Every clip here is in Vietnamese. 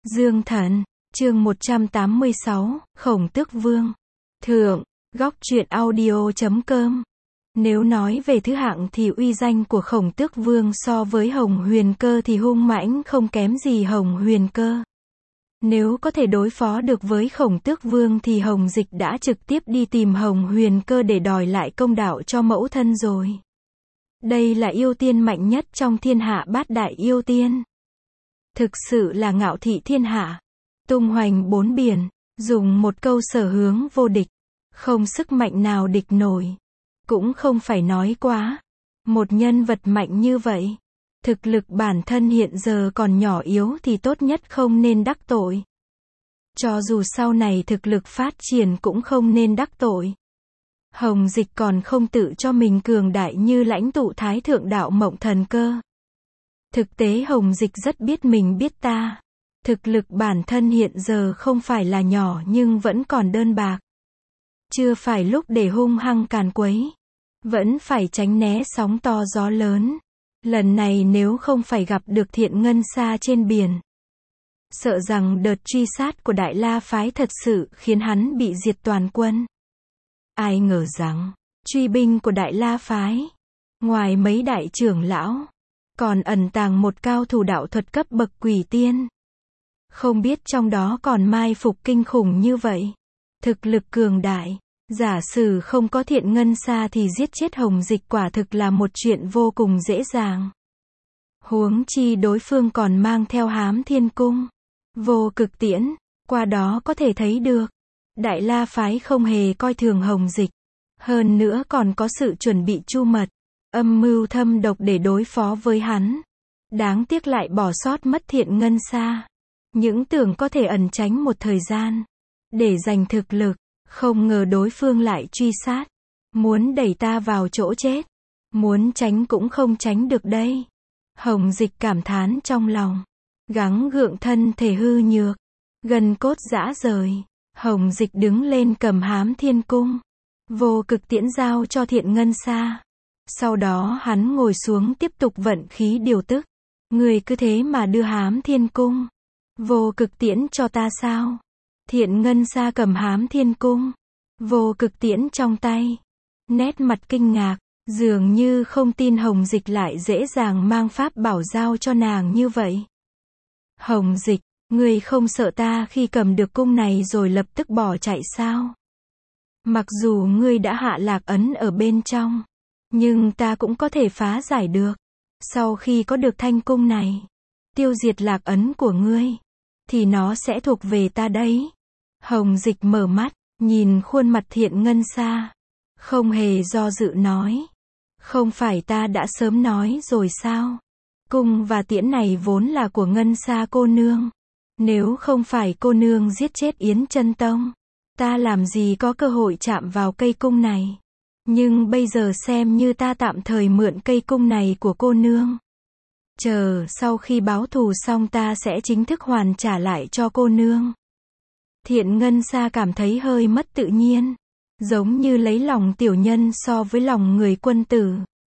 Dương Thần, chương 186, Khổng Tước Vương. Thượng, góc truyện audio.com. Nếu nói về thứ hạng thì uy danh của Khổng Tước Vương so với Hồng Huyền Cơ thì hung mãnh không kém gì Hồng Huyền Cơ. Nếu có thể đối phó được với Khổng Tước Vương thì Hồng Dịch đã trực tiếp đi tìm Hồng Huyền Cơ để đòi lại công đạo cho mẫu thân rồi. Đây là yêu tiên mạnh nhất trong thiên hạ bát đại yêu tiên. Thực sự là ngạo thị thiên hạ, tung hoành bốn biển, dùng một câu sở hướng vô địch, không sức mạnh nào địch nổi. Cũng không phải nói quá, một nhân vật mạnh như vậy, thực lực bản thân hiện giờ còn nhỏ yếu thì tốt nhất không nên đắc tội. Cho dù sau này thực lực phát triển cũng không nên đắc tội. Hồng Dịch còn không tự cho mình cường đại như lãnh tụ Thái Thượng Đạo Mộng Thần Cơ. Thực tế Hồng Dịch rất biết mình biết ta. Thực lực bản thân hiện giờ không phải là nhỏ nhưng vẫn còn đơn bạc. Chưa phải lúc để hung hăng càn quấy. Vẫn phải tránh né sóng to gió lớn. Lần này nếu không phải gặp được Thiện Ngân Sa trên biển, sợ rằng đợt truy sát của Đại La Phái thật sự khiến hắn bị diệt toàn quân. Ai ngờ rằng, truy binh của Đại La Phái, ngoài mấy đại trưởng lão, còn ẩn tàng một cao thủ đạo thuật cấp bậc quỷ tiên. Không biết trong đó còn mai phục kinh khủng như vậy. Thực lực cường đại, giả sử không có Thiện Ngân Sa thì giết chết Hồng Dịch quả thực là một chuyện vô cùng dễ dàng. Huống chi đối phương còn mang theo Hám Thiên Cung, Vô Cực Tiễn, qua đó có thể thấy được, Đại La Phái không hề coi thường Hồng Dịch, hơn nữa còn có sự chuẩn bị chu mật, âm mưu thâm độc để đối phó với hắn. Đáng tiếc lại bỏ sót mất Thiện Ngân Sa. Những tưởng có thể ẩn tránh một thời gian, để giành thực lực, không ngờ đối phương lại truy sát, muốn đẩy ta vào chỗ chết, muốn tránh cũng không tránh được đây. Hồng Dịch cảm thán trong lòng, gắng gượng thân thể hư nhược, gân cốt rã rời. Hồng Dịch đứng lên cầm Hám Thiên Cung, Vô Cực Tiễn giao cho Thiện Ngân Sa. Sau đó hắn ngồi xuống tiếp tục vận khí điều tức. Người cứ thế mà đưa Hám Thiên Cung, Vô Cực Tiễn cho ta sao? Thiện Ngân Sa cầm Hám Thiên Cung, Vô Cực Tiễn trong tay, nét mặt kinh ngạc, dường như không tin Hồng Dịch lại dễ dàng mang pháp bảo giao cho nàng như vậy. Hồng Dịch, ngươi không sợ ta khi cầm được cung này rồi lập tức bỏ chạy sao? Mặc dù ngươi đã hạ lạc ấn ở bên trong, nhưng ta cũng có thể phá giải được. Sau khi có được thanh cung này, tiêu diệt lạc ấn của ngươi, thì nó sẽ thuộc về ta đấy. Hồng Dịch mở mắt, nhìn khuôn mặt Thiện Ngân Sa, không hề do dự nói. Không phải ta đã sớm nói rồi sao? Cung và tiễn này vốn là của Ngân Sa cô nương. Nếu không phải cô nương giết chết Yến Chân Tông, ta làm gì có cơ hội chạm vào cây cung này. Nhưng bây giờ xem như ta tạm thời mượn cây cung này của cô nương. Chờ sau khi báo thù xong ta sẽ chính thức hoàn trả lại cho cô nương. Thiện Ngân Sa cảm thấy hơi mất tự nhiên, giống như lấy lòng tiểu nhân so với lòng người quân tử.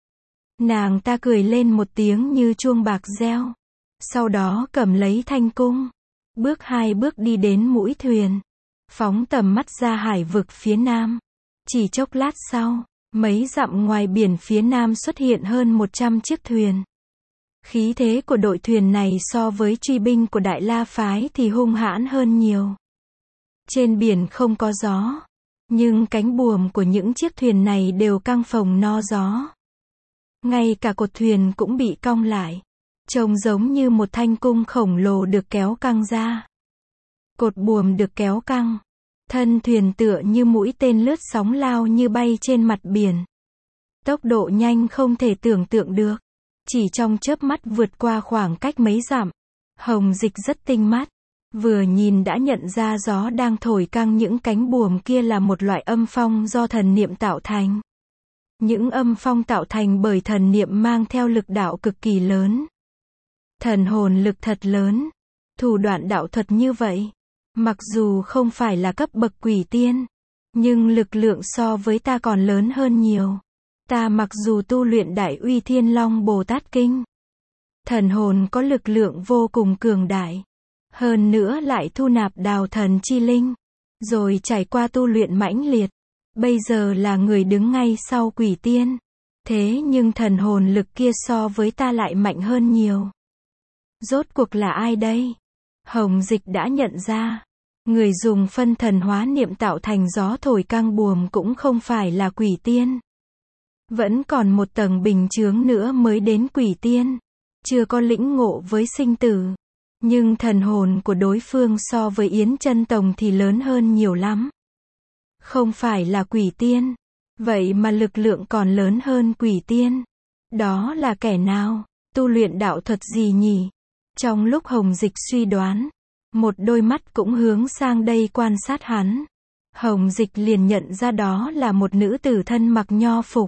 Nàng ta cười lên một tiếng như chuông bạc reo, sau đó cầm lấy thanh cung, bước hai bước đi đến mũi thuyền, phóng tầm mắt ra hải vực phía nam. Chỉ chốc lát sau, mấy dặm ngoài biển phía nam xuất hiện hơn 100 chiếc thuyền. Khí thế của đội thuyền này so với truy binh của Đại La Phái thì hung hãn hơn nhiều. Trên biển không có gió, nhưng cánh buồm của những chiếc thuyền này đều căng phồng no gió. Ngay cả cột thuyền cũng bị cong lại, trông giống như một thanh cung khổng lồ được kéo căng ra. Cột buồm được kéo căng, thân thuyền tựa như mũi tên lướt sóng lao như bay trên mặt biển. Tốc độ nhanh không thể tưởng tượng được, chỉ trong chớp mắt vượt qua khoảng cách mấy dặm. Hồng Dịch rất tinh mắt, vừa nhìn đã nhận ra gió đang thổi căng những cánh buồm kia là một loại âm phong do thần niệm tạo thành. Những âm phong tạo thành bởi thần niệm mang theo lực đạo cực kỳ lớn. Thần hồn lực thật lớn, thủ đoạn đạo thuật như vậy. Mặc dù không phải là cấp bậc quỷ tiên, nhưng lực lượng so với ta còn lớn hơn nhiều. Ta mặc dù tu luyện Đại Uy Thiên Long Bồ Tát Kinh, thần hồn có lực lượng vô cùng cường đại. Hơn nữa lại thu nạp đào thần chi linh. Rồi trải qua tu luyện mãnh liệt. Bây giờ là người đứng ngay sau quỷ tiên. Thế nhưng thần hồn lực kia so với ta lại mạnh hơn nhiều. Rốt cuộc là ai đây? Hồng Dịch đã nhận ra. Người dùng phân thần hóa niệm tạo thành gió thổi căng buồm cũng không phải là quỷ tiên. Vẫn còn một tầng bình chướng nữa mới đến quỷ tiên. Chưa có lĩnh ngộ với sinh tử. Nhưng thần hồn của đối phương so với Yến Chân Tông thì lớn hơn nhiều lắm. Không phải là quỷ tiên. Vậy mà lực lượng còn lớn hơn quỷ tiên. Đó là kẻ nào? Tu luyện đạo thuật gì nhỉ? Trong lúc Hồng Dịch suy đoán, một đôi mắt cũng hướng sang đây quan sát hắn. Hồng Dịch liền nhận ra đó là một nữ tử thân mặc nho phục.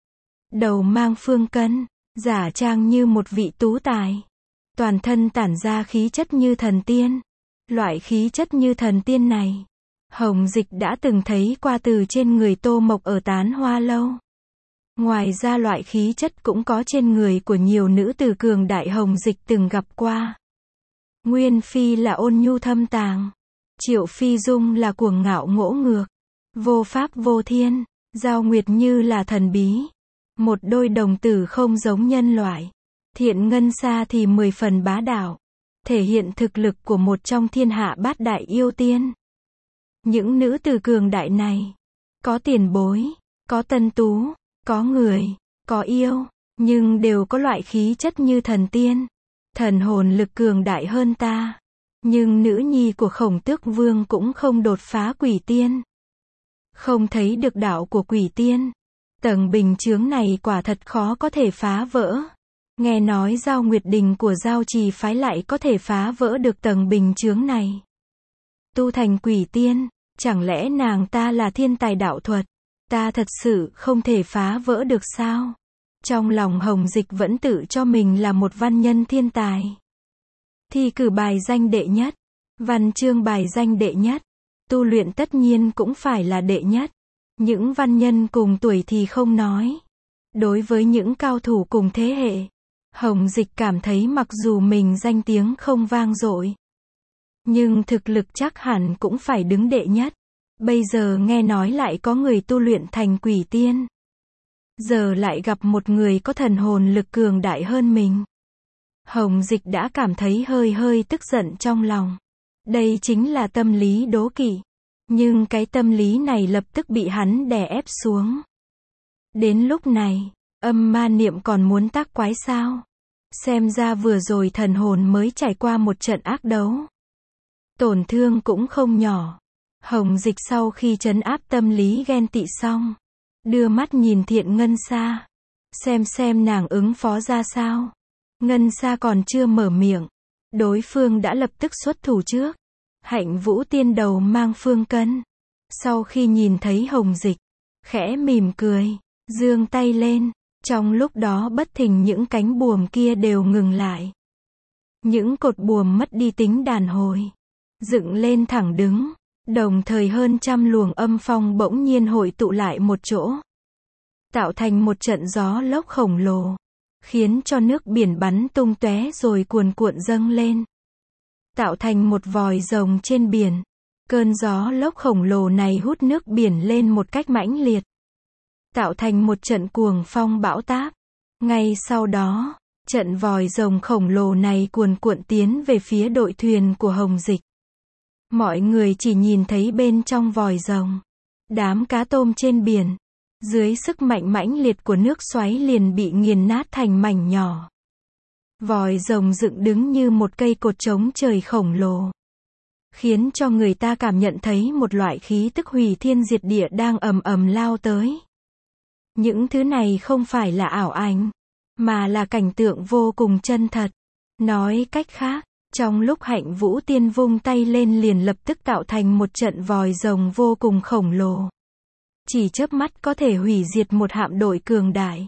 Đầu mang phương cân, giả trang như một vị tú tài. Toàn thân tản ra khí chất như thần tiên. Loại khí chất như thần tiên này, Hồng Dịch đã từng thấy qua từ trên người Tô Mộc ở Tán Hoa Lâu. Ngoài ra loại khí chất cũng có trên người của nhiều nữ tử cường đại Hồng Dịch từng gặp qua. Nguyên Phi là ôn nhu thâm tàng. Triệu Phi Dung là cuồng ngạo ngỗ ngược. Vô pháp vô thiên. Giao Nguyệt Như là thần bí. Một đôi đồng tử không giống nhân loại. Thiện Ngân Sa thì 10 phần bá đạo. Thể hiện thực lực của một trong thiên hạ bát đại yêu tiên. Những nữ tử cường đại này, có tiền bối, có tân tú, có người, có yêu, nhưng đều có loại khí chất như thần tiên. Thần hồn lực cường đại hơn ta. Nhưng nữ nhi của Khổng Tước Vương cũng không đột phá quỷ tiên. Không thấy được đạo của quỷ tiên. Tầng bình chướng này quả thật khó có thể phá vỡ. Nghe nói Giao Nguyệt Đình của Giao Trì phái lại có thể phá vỡ được tầng bình chướng này. Tu thành quỷ tiên, chẳng lẽ nàng ta là thiên tài đạo thuật? Ta thật sự không thể phá vỡ được sao? Trong lòng Hồng Dịch vẫn tự cho mình là một văn nhân thiên tài. Thi cử bài danh đệ nhất, văn chương bài danh đệ nhất, tu luyện tất nhiên cũng phải là đệ nhất. Những văn nhân cùng tuổi thì không nói. Đối với những cao thủ cùng thế hệ, Hồng Dịch cảm thấy mặc dù mình danh tiếng không vang dội, nhưng thực lực chắc hẳn cũng phải đứng đệ nhất. Bây giờ nghe nói lại có người tu luyện thành quỷ tiên. Giờ lại gặp một người có thần hồn lực cường đại hơn mình. Hồng Dịch đã cảm thấy hơi tức giận trong lòng. Đây chính là tâm lý đố kỵ. Nhưng cái tâm lý này lập tức bị hắn đè ép xuống. Đến lúc này, âm ma niệm còn muốn tác quái sao? Xem ra vừa rồi thần hồn mới trải qua một trận ác đấu. Tổn thương cũng không nhỏ. Hồng Dịch sau khi trấn áp tâm lý ghen tị xong, đưa mắt nhìn Thiện Ngân Sa. Xem nàng ứng phó ra sao. Ngân Sa còn chưa mở miệng. Đối phương đã lập tức xuất thủ trước. Hạnh Vũ Tiên đầu mang phương cân. Sau khi nhìn thấy Hồng Dịch, khẽ mỉm cười, giương tay lên. Trong lúc đó bất thình những cánh buồm kia đều ngừng lại. Những cột buồm mất đi tính đàn hồi. Dựng lên thẳng đứng. Đồng thời hơn trăm luồng âm phong bỗng nhiên hội tụ lại một chỗ. Tạo thành một trận gió lốc khổng lồ. Khiến cho nước biển bắn tung tóe rồi cuồn cuộn dâng lên. Tạo thành một vòi rồng trên biển. Cơn gió lốc khổng lồ này hút nước biển lên một cách mãnh liệt. Tạo thành một trận cuồng phong bão táp. Ngay sau đó, trận vòi rồng khổng lồ này cuồn cuộn tiến về phía đội thuyền của Hồng Dịch. Mọi người chỉ nhìn thấy bên trong vòi rồng, đám cá tôm trên biển, dưới sức mạnh mãnh liệt của nước xoáy liền bị nghiền nát thành mảnh nhỏ. Vòi rồng dựng đứng như một cây cột chống trời khổng lồ, khiến cho người ta cảm nhận thấy một loại khí tức hủy thiên diệt địa đang ầm ầm lao tới. Những thứ này không phải là ảo ảnh, mà là cảnh tượng vô cùng chân thật. Nói cách khác, trong lúc Hạnh Vũ Tiên vung tay lên liền lập tức tạo thành một trận vòi rồng vô cùng khổng lồ. Chỉ chớp mắt có thể hủy diệt một hạm đội cường đại.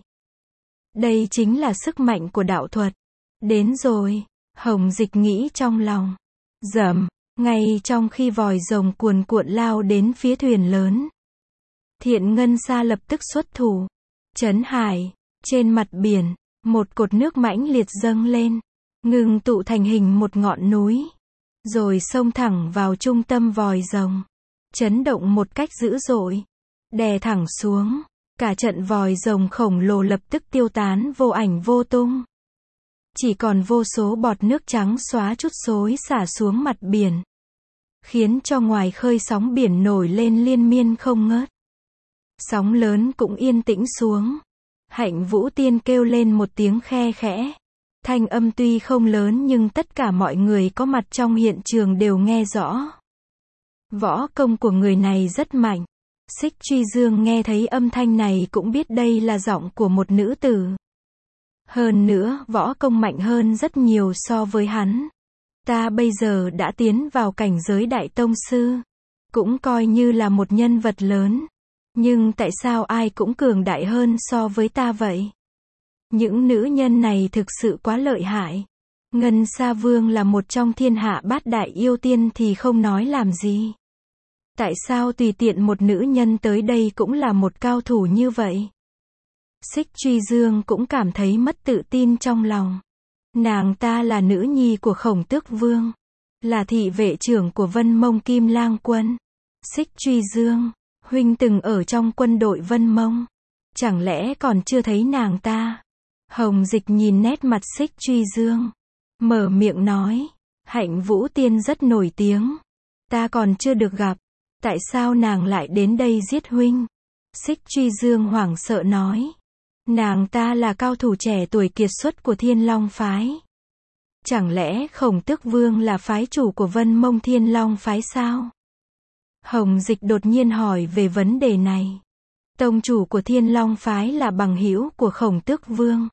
Đây chính là sức mạnh của đạo thuật. Đến rồi, Hồng Dịch nghĩ trong lòng. Rầm, ngay trong khi vòi rồng cuồn cuộn lao đến phía thuyền lớn, Thiện Ngân Sa lập tức xuất thủ. Trấn hải, trên mặt biển, một cột nước mãnh liệt dâng lên, ngưng tụ thành hình một ngọn núi. rồi xông thẳng vào trung tâm vòi rồng. Chấn động một cách dữ dội. Đè thẳng xuống. Cả trận vòi rồng khổng lồ lập tức tiêu tán vô ảnh vô tung. Chỉ còn vô số bọt nước trắng xóa chút xối xả xuống mặt biển. Khiến cho ngoài khơi sóng biển nổi lên liên miên không ngớt. Sóng lớn cũng yên tĩnh xuống. Hạnh Vũ Tiên kêu lên một tiếng khe khẽ. Thanh âm tuy không lớn nhưng tất cả mọi người có mặt trong hiện trường đều nghe rõ. Võ công của người này rất mạnh. Xích Truy Dương nghe thấy âm thanh này cũng biết đây là giọng của một nữ tử. Hơn nữa, võ công mạnh hơn rất nhiều so với hắn. Ta bây giờ đã tiến vào cảnh giới đại tông sư. Cũng coi như là một nhân vật lớn. Nhưng tại sao ai cũng cường đại hơn so với ta vậy? Những nữ nhân này thực sự quá lợi hại. Ngân Sa Vương là một trong thiên hạ bát đại yêu tiên thì không nói làm gì. Tại sao tùy tiện một nữ nhân tới đây cũng là một cao thủ như vậy? Xích Truy Dương cũng cảm thấy mất tự tin trong lòng. Nàng ta là nữ nhi của Khổng Tước Vương. Là thị vệ trưởng của Vân Mông Kim Lang Quân. Xích Truy Dương, huynh từng ở trong quân đội Vân Mông. Chẳng lẽ còn chưa thấy nàng ta? Hồng Dịch nhìn nét mặt Xích Truy Dương. Mở miệng nói. Hạnh Vũ Tiên rất nổi tiếng. Ta còn chưa được gặp. Tại sao nàng lại đến đây giết huynh? Xích Truy Dương hoảng sợ nói. Nàng ta là cao thủ trẻ tuổi kiệt xuất của Thiên Long Phái. Chẳng lẽ Khổng Tước Vương là phái chủ của Vân Mông Thiên Long Phái sao? Hồng Dịch đột nhiên hỏi về vấn đề này. Tông chủ của Thiên Long Phái là bằng hữu của Khổng Tước Vương.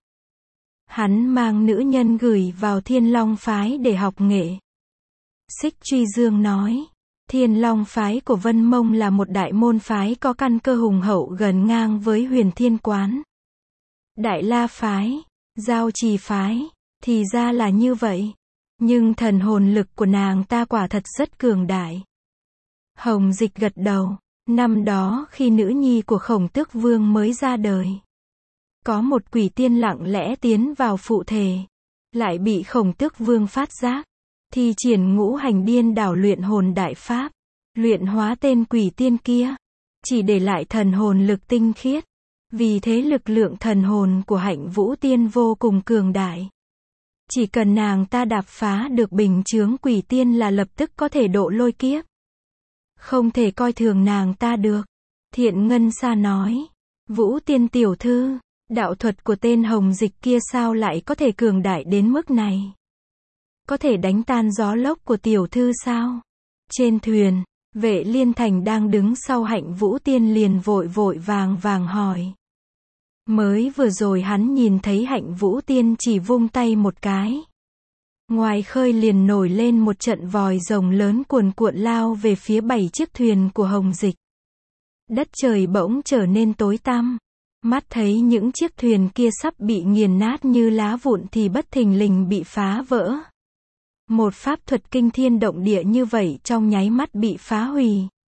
Hắn mang nữ nhân gửi vào Thiên Long Phái để học nghệ. Xích Truy Dương nói. Thiên Long Phái của Vân Mông là một đại môn phái có căn cơ hùng hậu gần ngang với Huyền Thiên Quán. Đại La Phái, Giao Trì Phái, thì ra là như vậy. Nhưng thần hồn lực của nàng ta quả thật rất cường đại. Hồng Dịch gật đầu. Năm đó khi nữ nhi của Khổng Tước Vương mới ra đời, có một quỷ tiên lặng lẽ tiến vào phụ thể. Lại bị Khổng Tước Vương phát giác. Thi triển ngũ hành điên đảo luyện hồn đại pháp. Luyện hóa tên quỷ tiên kia. Chỉ để lại thần hồn lực tinh khiết. Vì thế lực lượng thần hồn của Hạnh Vũ Tiên vô cùng cường đại. Chỉ cần nàng ta đạp phá được bình chướng quỷ tiên là lập tức có thể độ lôi kiếp. Không thể coi thường nàng ta được. Thiện Ngân Sa nói. Vũ Tiên tiểu thư, đạo thuật của tên Hồng Dịch kia sao lại có thể cường đại đến mức này? Có thể đánh tan gió lốc của tiểu thư sao? Trên thuyền, Vệ Liên Thành đang đứng sau Hạnh Vũ Tiên liền vội vàng hỏi. Mới vừa rồi hắn nhìn thấy Hạnh Vũ Tiên chỉ vung tay một cái. Ngoài khơi liền nổi lên một trận vòi rồng lớn cuồn cuộn lao về phía 7 chiếc thuyền của Hồng Dịch. Đất trời bỗng trở nên tối tăm. Mắt thấy những chiếc thuyền kia sắp bị nghiền nát như lá vụn thì bất thình lình bị phá vỡ. Một pháp thuật kinh thiên động địa như vậy trong nháy mắt bị phá hủy.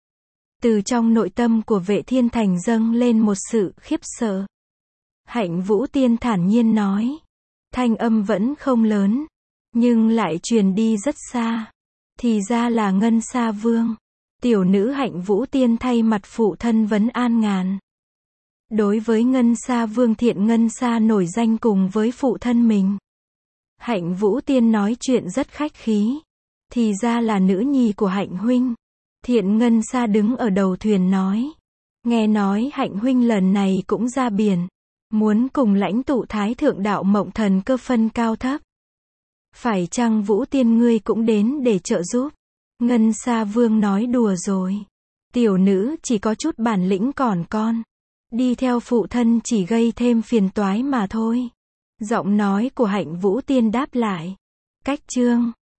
Từ trong nội tâm của Vệ Thiên Thành dâng lên một sự khiếp sợ. Hạnh Vũ Tiên thản nhiên nói. Thanh âm vẫn không lớn, nhưng lại truyền đi rất xa. Thì ra là Ngân Sa Vương. Tiểu nữ Hạnh Vũ Tiên thay mặt phụ thân vấn an ngàn. Đối với Ngân Sa Vương Thiện Ngân Sa nổi danh cùng với phụ thân mình. Hạnh Vũ Tiên nói chuyện rất khách khí. Thì ra là nữ nhi của Hạnh huynh. Thiện Ngân Sa đứng ở đầu thuyền nói. Nghe nói Hạnh huynh lần này cũng ra biển. Muốn cùng lãnh tụ Thái Thượng Đạo Mộng Thần cơ phân cao thấp. Phải chăng Vũ Tiên ngươi cũng đến để trợ giúp? Ngân Sa Vương nói đùa rồi. Tiểu nữ chỉ có chút bản lĩnh còn con. Đi theo phụ thân chỉ gây thêm phiền toái mà thôi. Giọng nói của Hạnh Vũ Tiên đáp lại. Cách chương